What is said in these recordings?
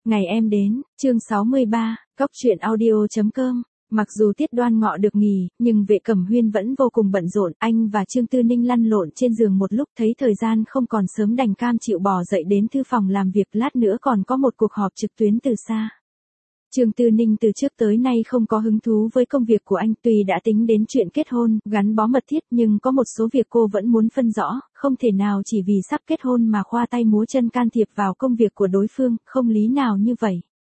Ngày em đến, chương 63, Góc truyện audio.com. Mặc dù Tiết Đoan Ngọ được nghỉ, nhưng Vệ Cẩm Huyên vẫn vô cùng bận rộn. Anh và Trương Tư Ninh lăn lộn trên giường một lúc, thấy thời gian không còn sớm đành cam chịu bò dậy đến thư phòng làm việc, lát nữa còn có một cuộc họp trực tuyến từ xa. Trương Tư Ninh từ trước tới nay không có hứng thú với công việc của anh, tuy đã tính đến chuyện kết hôn, gắn bó mật thiết, nhưng có một số việc cô vẫn muốn phân rõ, không thể nào chỉ vì sắp kết hôn mà khoa tay múa chân can thiệp vào công việc của đối phương, không lý nào như vậy.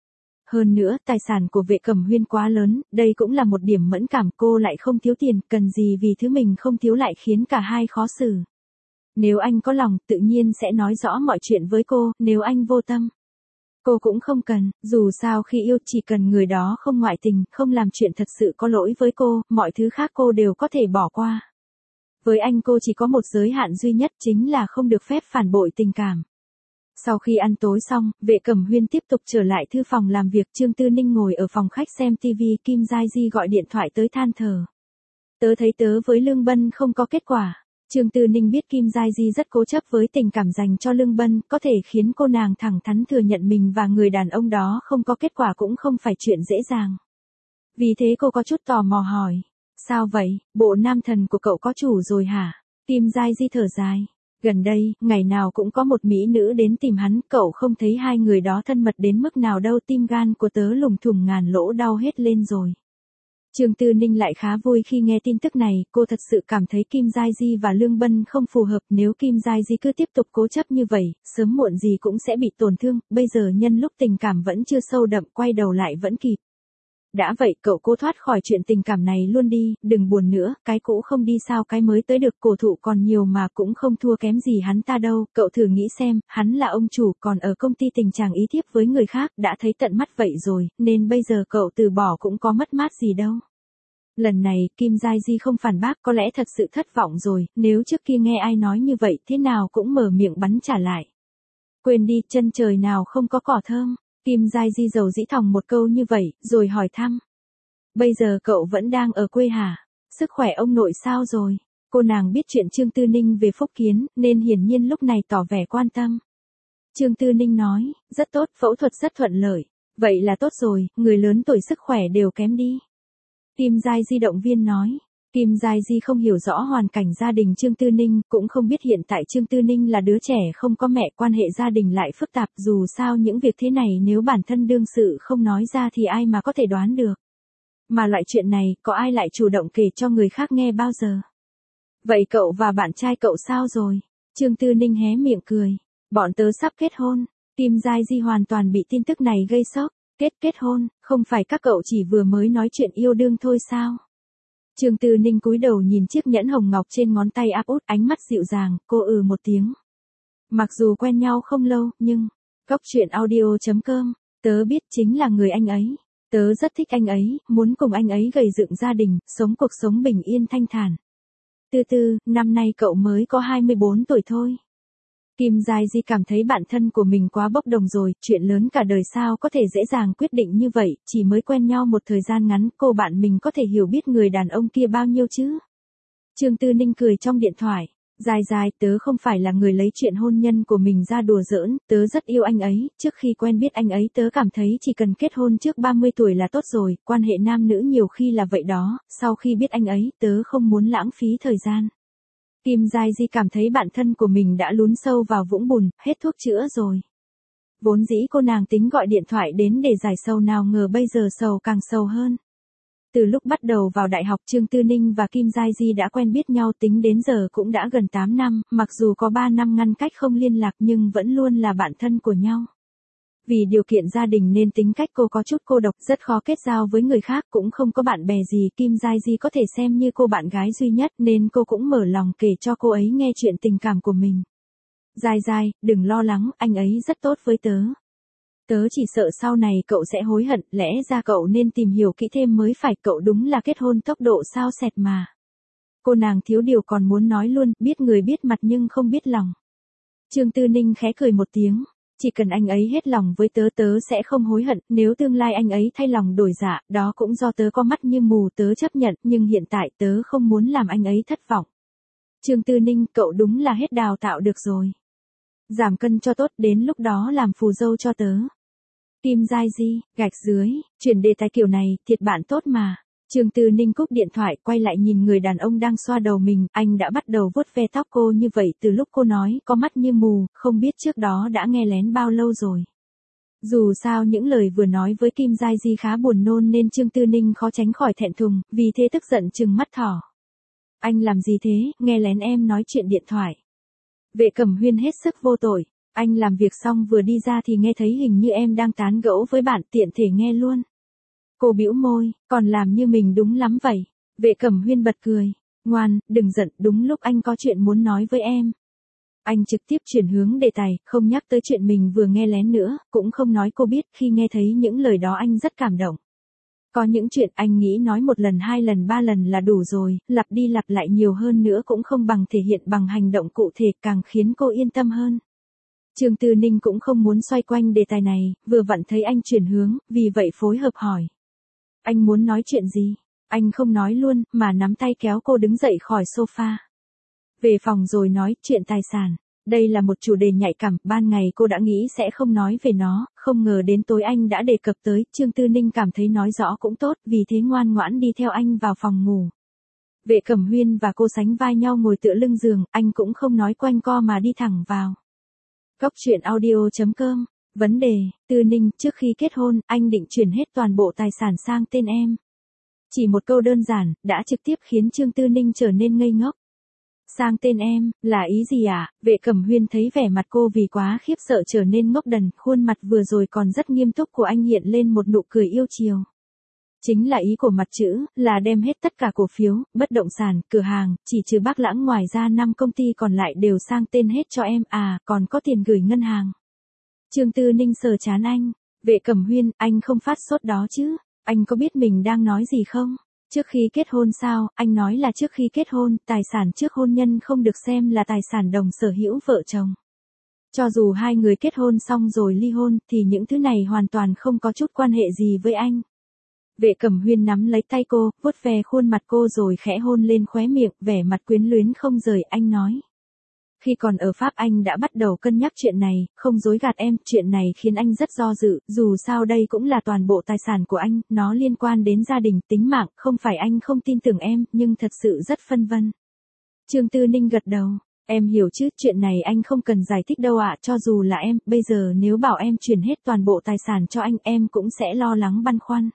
Hơn nữa, tài sản của Vệ Cẩm Huyên quá lớn, đây cũng là một điểm mẫn cảm, cô lại không thiếu tiền, cần gì vì thứ mình không thiếu lại khiến cả hai khó xử. Nếu anh có lòng, tự nhiên sẽ nói rõ mọi chuyện với cô, nếu anh vô tâm, cô cũng không cần, dù sao khi yêu chỉ cần người đó không ngoại tình, không làm chuyện thật sự có lỗi với cô, mọi thứ khác cô đều có thể bỏ qua. Với anh cô chỉ có một giới hạn duy nhất, chính là không được phép phản bội tình cảm. Sau khi ăn tối xong, Vệ Cẩm Huyên tiếp tục trở lại thư phòng làm việc, Trương Tư Ninh ngồi ở phòng khách xem TV, Kim Giai Di gọi điện thoại tới than thở. Tớ thấy tớ với Lương Bân không có kết quả. Trương Tư Ninh biết Kim Giai Di rất cố chấp với tình cảm dành cho Lương Bân, có thể khiến cô nàng thẳng thắn thừa nhận mình và người đàn ông đó không có kết quả cũng không phải chuyện dễ dàng. Vì thế cô có chút tò mò hỏi, sao vậy, bộ nam thần của cậu có chủ rồi hả? Kim Giai Di thở dài. Gần đây, ngày nào cũng có một mỹ nữ đến tìm hắn, cậu không thấy hai người đó thân mật đến mức nào đâu, tim gan của tớ lùng thủng ngàn lỗ đau hết lên rồi. Trương Tư Ninh lại khá vui khi nghe tin tức này, cô thật sự cảm thấy Kim Giai Di và Lương Bân không phù hợp, nếu Kim Giai Di cứ tiếp tục cố chấp như vậy, sớm muộn gì cũng sẽ bị tổn thương, bây giờ nhân lúc tình cảm vẫn chưa sâu đậm, quay đầu lại vẫn kịp. Đã vậy, cậu cố thoát khỏi chuyện tình cảm này luôn đi, đừng buồn nữa, cái cũ không đi sao cái mới tới được, cổ thụ còn nhiều mà cũng không thua kém gì hắn ta đâu, cậu thử nghĩ xem, hắn là ông chủ, còn ở công ty tình chàng ý thiếp với người khác, đã thấy tận mắt vậy rồi, nên bây giờ cậu từ bỏ cũng có mất mát gì đâu. Lần này, Kim Giai Di không phản bác, có lẽ thật sự thất vọng rồi, nếu trước kia nghe ai nói như vậy thế nào cũng mở miệng bắn trả lại. Quên đi, chân trời nào không có cỏ thơm. Kim Giai Di dầu dĩ thòng một câu như vậy, rồi hỏi thăm. Bây giờ cậu vẫn đang ở quê hả? Sức khỏe ông nội sao rồi? Cô nàng biết chuyện Trương Tư Ninh về Phúc Kiến, nên hiển nhiên lúc này tỏ vẻ quan tâm. Trương Tư Ninh nói, rất tốt, phẫu thuật rất thuận lợi. Vậy là tốt rồi, người lớn tuổi sức khỏe đều kém đi. Kim Giai Di động viên nói. Kim Giai Di không hiểu rõ hoàn cảnh gia đình Trương Tư Ninh, cũng không biết hiện tại Trương Tư Ninh là đứa trẻ không có mẹ, quan hệ gia đình lại phức tạp, dù sao những việc thế này nếu bản thân đương sự không nói ra thì ai mà có thể đoán được. Mà loại chuyện này, có ai lại chủ động kể cho người khác nghe bao giờ? Vậy cậu và bạn trai cậu sao rồi? Trương Tư Ninh hé miệng cười. Bọn tớ sắp kết hôn. Kim Giai Di hoàn toàn bị tin tức này gây sốc. Kết hôn, không phải các cậu chỉ vừa mới nói chuyện yêu đương thôi sao? Trương Tư Ninh cúi đầu nhìn chiếc nhẫn hồng ngọc trên ngón tay áp út, ánh mắt dịu dàng, cô một tiếng. Mặc dù quen nhau không lâu, nhưng, Góc truyện audio.com, tớ biết chính là người anh ấy. Tớ rất thích anh ấy, muốn cùng anh ấy gầy dựng gia đình, sống cuộc sống bình yên thanh thản. Tư, năm nay cậu mới có 24 tuổi thôi. Kim Giai Di cảm thấy bản thân của mình quá bốc đồng rồi, chuyện lớn cả đời sao có thể dễ dàng quyết định như vậy, chỉ mới quen nhau một thời gian ngắn, cô bạn mình có thể hiểu biết người đàn ông kia bao nhiêu chứ? Trương Tư Ninh cười trong điện thoại, Giai, tớ không phải là người lấy chuyện hôn nhân của mình ra đùa giỡn, tớ rất yêu anh ấy, trước khi quen biết anh ấy tớ cảm thấy chỉ cần kết hôn trước 30 tuổi là tốt rồi, quan hệ nam nữ nhiều khi là vậy đó, sau khi biết anh ấy, tớ không muốn lãng phí thời gian. Kim Giai Di cảm thấy bản thân của mình đã lún sâu vào vũng bùn, hết thuốc chữa rồi. Vốn dĩ cô nàng tính gọi điện thoại đến để giải sầu, nào ngờ bây giờ sầu càng sầu hơn. Từ lúc bắt đầu vào đại học, Trương Tư Ninh và Kim Giai Di đã quen biết nhau, tính đến giờ cũng đã gần 8 năm, mặc dù có 3 năm ngăn cách không liên lạc nhưng vẫn luôn là bạn thân của nhau. Vì điều kiện gia đình nên tính cách cô có chút cô độc, rất khó kết giao với người khác, cũng không có bạn bè gì, Kim Giai Di có thể xem như cô bạn gái duy nhất nên cô cũng mở lòng kể cho cô ấy nghe chuyện tình cảm của mình. Giai, đừng lo lắng, anh ấy rất tốt với tớ. Tớ chỉ sợ sau này cậu sẽ hối hận, lẽ ra cậu nên tìm hiểu kỹ thêm mới phải, cậu đúng là kết hôn tốc độ sao xẹt mà. Cô nàng thiếu điều còn muốn nói luôn, biết người biết mặt nhưng không biết lòng. Trương Tư Ninh khẽ cười một tiếng. Chỉ cần anh ấy hết lòng với tớ sẽ không hối hận, nếu tương lai anh ấy thay lòng đổi dạ, đó cũng do tớ có mắt như mù, tớ chấp nhận, nhưng hiện tại tớ không muốn làm anh ấy thất vọng. Trương Tư Ninh, cậu đúng là hết đào tạo được rồi. Giảm cân cho tốt, đến lúc đó làm phù dâu cho tớ. Kim Giai Di, gạch dưới, chuyển đề tài kiểu này, thiệt bạn tốt mà. Trương Tư Ninh cúp điện thoại, quay lại nhìn người đàn ông đang xoa đầu mình, anh đã bắt đầu vuốt ve tóc cô như vậy từ lúc cô nói có mắt như mù, không biết trước đó đã nghe lén bao lâu rồi. Dù sao những lời vừa nói với Kim Giai Di khá buồn nôn nên Trương Tư Ninh khó tránh khỏi thẹn thùng, vì thế tức giận trừng mắt thỏ. Anh làm gì thế, nghe lén em nói chuyện điện thoại. Vệ Cẩm Huyên hết sức vô tội, anh làm việc xong vừa đi ra thì nghe thấy hình như em đang tán gẫu với bạn, tiện thể nghe luôn. Cô bĩu môi, còn làm như mình đúng lắm vậy. Vệ Cẩm Huyên bật cười, ngoan, đừng giận, đúng lúc anh có chuyện muốn nói với em. Anh trực tiếp chuyển hướng đề tài, không nhắc tới chuyện mình vừa nghe lén nữa, cũng không nói cô biết, khi nghe thấy những lời đó anh rất cảm động. Có những chuyện anh nghĩ nói một lần, hai lần, ba lần là đủ rồi, lặp đi lặp lại nhiều hơn nữa cũng không bằng thể hiện bằng hành động cụ thể, càng khiến cô yên tâm hơn. Trương Tư Ninh cũng không muốn xoay quanh đề tài này, vừa vặn thấy anh chuyển hướng, vì vậy phối hợp hỏi. Anh muốn nói chuyện gì? Anh không nói luôn, mà nắm tay kéo cô đứng dậy khỏi sofa. Về phòng rồi nói chuyện tài sản. Đây là một chủ đề nhạy cảm, ban ngày cô đã nghĩ sẽ không nói về nó, không ngờ đến tối anh đã đề cập tới, Trương Tư Ninh cảm thấy nói rõ cũng tốt, vì thế ngoan ngoãn đi theo anh vào phòng ngủ. Vệ Cẩm Huyên và cô sánh vai nhau ngồi tựa lưng giường, anh cũng không nói quanh co mà đi thẳng vào. Cốc truyện audio.com. Vấn đề, Tư Ninh, trước khi kết hôn, anh định chuyển hết toàn bộ tài sản sang tên em. Chỉ một câu đơn giản, đã trực tiếp khiến Trương Tư Ninh trở nên ngây ngốc. Sang tên em, là ý gì ạ? Vệ Cẩm Huyên thấy vẻ mặt cô vì quá khiếp sợ trở nên ngốc đần, khuôn mặt vừa rồi còn rất nghiêm túc của anh hiện lên một nụ cười yêu chiều. Chính là ý của mặt chữ, là đem hết tất cả cổ phiếu, bất động sản, cửa hàng, chỉ trừ Bác Lãng, ngoài ra 5 công ty còn lại đều sang tên hết cho em, à, còn có tiền gửi ngân hàng. Trương Tư Ninh sờ trán anh. Vệ Cẩm Huyên, anh không phát sốt đó chứ? Anh có biết mình đang nói gì không? Trước khi kết hôn sao? Anh nói là trước khi kết hôn, tài sản trước hôn nhân không được xem là tài sản đồng sở hữu vợ chồng. Cho dù hai người kết hôn xong rồi ly hôn, thì những thứ này hoàn toàn không có chút quan hệ gì với anh. Vệ Cẩm Huyên nắm lấy tay cô, vuốt ve khuôn mặt cô rồi khẽ hôn lên khóe miệng, vẻ mặt quyến luyến không rời, anh nói. Khi còn ở Pháp anh đã bắt đầu cân nhắc chuyện này, không dối gạt em, chuyện này khiến anh rất do dự, dù sao đây cũng là toàn bộ tài sản của anh, nó liên quan đến gia đình, tính mạng, không phải anh không tin tưởng em, nhưng thật sự rất phân vân. Trương Tư Ninh gật đầu, em hiểu chứ, chuyện này anh không cần giải thích đâu ạ, cho dù là em, bây giờ nếu bảo em chuyển hết toàn bộ tài sản cho anh, em cũng sẽ lo lắng băn khoăn.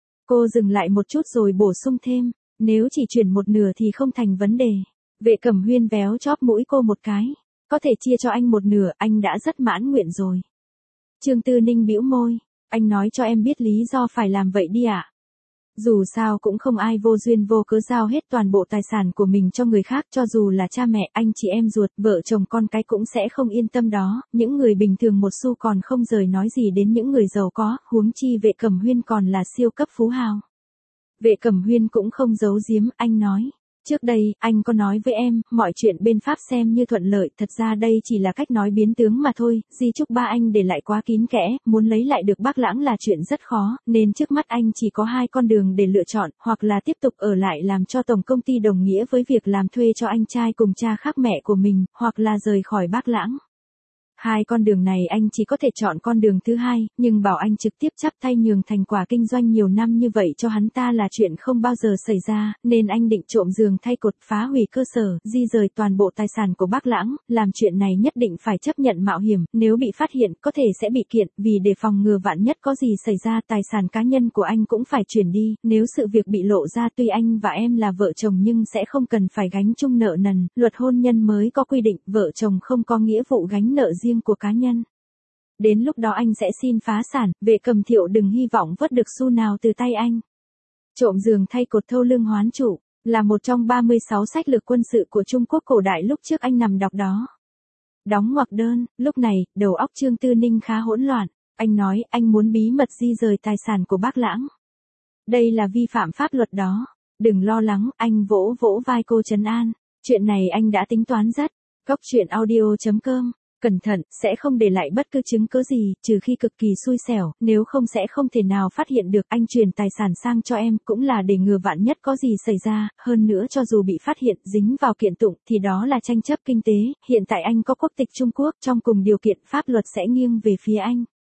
Cô dừng lại một chút rồi bổ sung thêm, nếu chỉ chuyển một nửa thì không thành vấn đề. Vệ Cẩm Huyên véo chóp mũi cô một cái. Có thể chia cho anh một nửa, anh đã rất mãn nguyện rồi. Trương Tư Ninh bĩu môi. Anh nói cho em biết lý do phải làm vậy đi ạ. Dù sao cũng không ai vô duyên vô cớ giao hết toàn bộ tài sản của mình cho người khác, cho dù là cha mẹ, anh chị em ruột, vợ chồng con cái cũng sẽ không yên tâm đó. Những người bình thường một xu còn không rời nói gì đến những người giàu có, huống chi Vệ Cẩm Huyên còn là siêu cấp phú hào. Vệ Cẩm Huyên cũng không giấu giếm, anh nói. Trước đây, anh có nói với em, mọi chuyện bên Pháp xem như thuận lợi, thật ra đây chỉ là cách nói biến tướng mà thôi, di chúc ba anh để lại quá kín kẽ, muốn lấy lại được Bác Lãng là chuyện rất khó, nên trước mắt anh chỉ có hai con đường để lựa chọn, hoặc là tiếp tục ở lại làm cho tổng công ty đồng nghĩa với việc làm thuê cho anh trai cùng cha khác mẹ của mình, hoặc là rời khỏi Bác Lãng. Hai con đường này anh chỉ có thể chọn con đường thứ hai, nhưng bảo anh trực tiếp chắp tay nhường thành quả kinh doanh nhiều năm như vậy cho hắn ta là chuyện không bao giờ xảy ra, nên anh định trộm giường thay cột, phá hủy cơ sở, di rời toàn bộ tài sản của Bác Lãng, làm chuyện này nhất định phải chấp nhận mạo hiểm, nếu bị phát hiện có thể sẽ bị kiện, vì để phòng ngừa vạn nhất có gì xảy ra tài sản cá nhân của anh cũng phải chuyển đi, nếu sự việc bị lộ ra tuy anh và em là vợ chồng nhưng sẽ không cần phải gánh chung nợ nần, luật hôn nhân mới có quy định vợ chồng không có nghĩa vụ gánh nợ riêng của cá nhân. Đến lúc đó anh sẽ xin phá sản, Vệ Cẩm Thiệu đừng hy vọng vớt được xu nào từ tay anh. Trộm giường thay cột thâu lưng hoán chủ, là một trong 36 sách lược quân sự của Trung Quốc cổ đại lúc trước anh nằm đọc đó. Đóng ngoặc đơn, lúc này, đầu óc Trương Tư Ninh khá hỗn loạn, anh nói anh muốn bí mật di rời tài sản của Bác Lãng. Đây là vi phạm pháp luật đó, đừng lo lắng, anh vỗ vỗ vai cô trấn an, chuyện này anh đã tính toán rất. Cốc truyện audio.com. Cẩn thận, sẽ không để lại bất cứ chứng cứ gì, trừ khi cực kỳ xui xẻo, nếu không sẽ không thể nào phát hiện được. Anh chuyển tài sản sang cho em, cũng là để ngừa vạn nhất có gì xảy ra, hơn nữa cho dù bị phát hiện, dính vào kiện tụng, thì đó là tranh chấp kinh tế, hiện tại anh có quốc tịch Trung Quốc, trong cùng điều kiện pháp luật sẽ nghiêng về phía anh.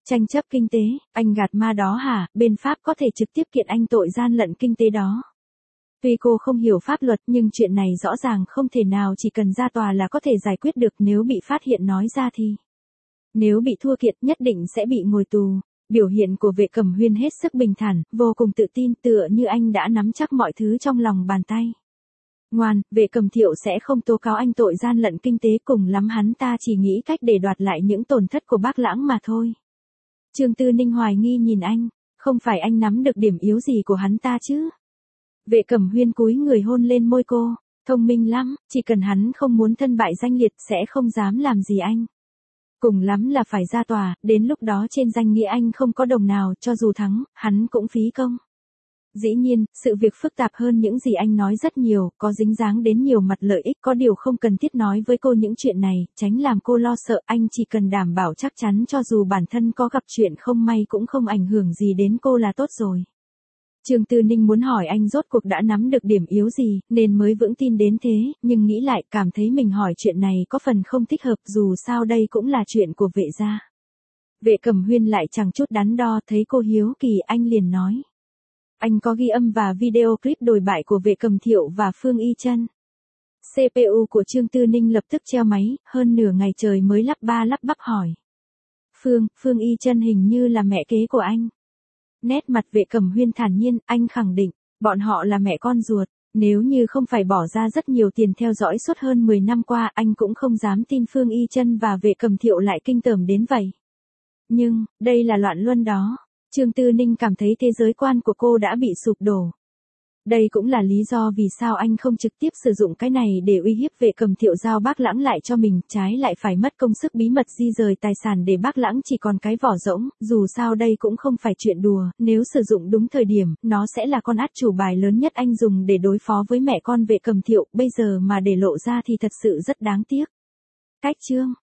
Tranh chấp kinh tế, anh gạt ma đó hả, bên Pháp có thể trực tiếp kiện anh tội gian lận kinh tế đó. Tuy cô không hiểu pháp luật nhưng chuyện này rõ ràng không thể nào chỉ cần ra tòa là có thể giải quyết được, nếu bị phát hiện nói ra thì. Nếu bị thua kiện nhất định sẽ bị ngồi tù. Biểu hiện của Vệ Cẩm Huyên hết sức bình thản, vô cùng tự tin, tựa như anh đã nắm chắc mọi thứ trong lòng bàn tay. Ngoan, Vệ Cẩm Thiệu sẽ không tố cáo anh tội gian lận kinh tế, cùng lắm hắn ta chỉ nghĩ cách để đoạt lại những tổn thất của bác Lãng mà thôi. Trương Tư Ninh hoài nghi nhìn anh, không phải anh nắm được điểm yếu gì của hắn ta chứ? Vệ Cẩm Huyên cúi người hôn lên môi cô, thông minh lắm, chỉ cần hắn không muốn thân bại danh liệt sẽ không dám làm gì anh. Cùng lắm là phải ra tòa, đến lúc đó trên danh nghĩa anh không có đồng nào, cho dù thắng, hắn cũng phí công. Dĩ nhiên, sự việc phức tạp hơn những gì anh nói rất nhiều, có dính dáng đến nhiều mặt lợi ích, có điều không cần thiết nói với cô những chuyện này, tránh làm cô lo sợ, anh chỉ cần đảm bảo chắc chắn cho dù bản thân có gặp chuyện không may cũng không ảnh hưởng gì đến cô là tốt rồi. Trương Tư Ninh muốn hỏi anh rốt cuộc đã nắm được điểm yếu gì, nên mới vững tin đến thế, nhưng nghĩ lại cảm thấy mình hỏi chuyện này có phần không thích hợp, dù sao đây cũng là chuyện của Vệ gia. Vệ Cẩm Huyên lại chẳng chút đắn đo, thấy cô hiếu kỳ anh liền nói. Anh có ghi âm và video clip đồi bại của Vệ Cẩm Thiệu và Phương Y Trân. CPU của Trương Tư Ninh lập tức treo máy, hơn nửa ngày trời mới lắp ba lắp bắp hỏi. Phương Y Trân hình như là mẹ kế của anh. Nét mặt Vệ Cẩm Huyên thản nhiên, anh khẳng định, bọn họ là mẹ con ruột, nếu như không phải bỏ ra rất nhiều tiền theo dõi suốt hơn 10 năm qua, anh cũng không dám tin Phương Y Trân và Vệ Cẩm Thiệu lại kinh tởm đến vậy. Nhưng, đây là loạn luân đó. Trương Tư Ninh cảm thấy thế giới quan của cô đã bị sụp đổ. Đây cũng là lý do vì sao anh không trực tiếp sử dụng cái này để uy hiếp Vệ Cẩm Thiệu giao bác Lãng lại cho mình, trái lại phải mất công sức bí mật di rời tài sản để bác Lãng chỉ còn cái vỏ rỗng, dù sao đây cũng không phải chuyện đùa, nếu sử dụng đúng thời điểm, nó sẽ là con át chủ bài lớn nhất anh dùng để đối phó với mẹ con Vệ Cẩm Thiệu, bây giờ mà để lộ ra thì thật sự rất đáng tiếc. Cách chương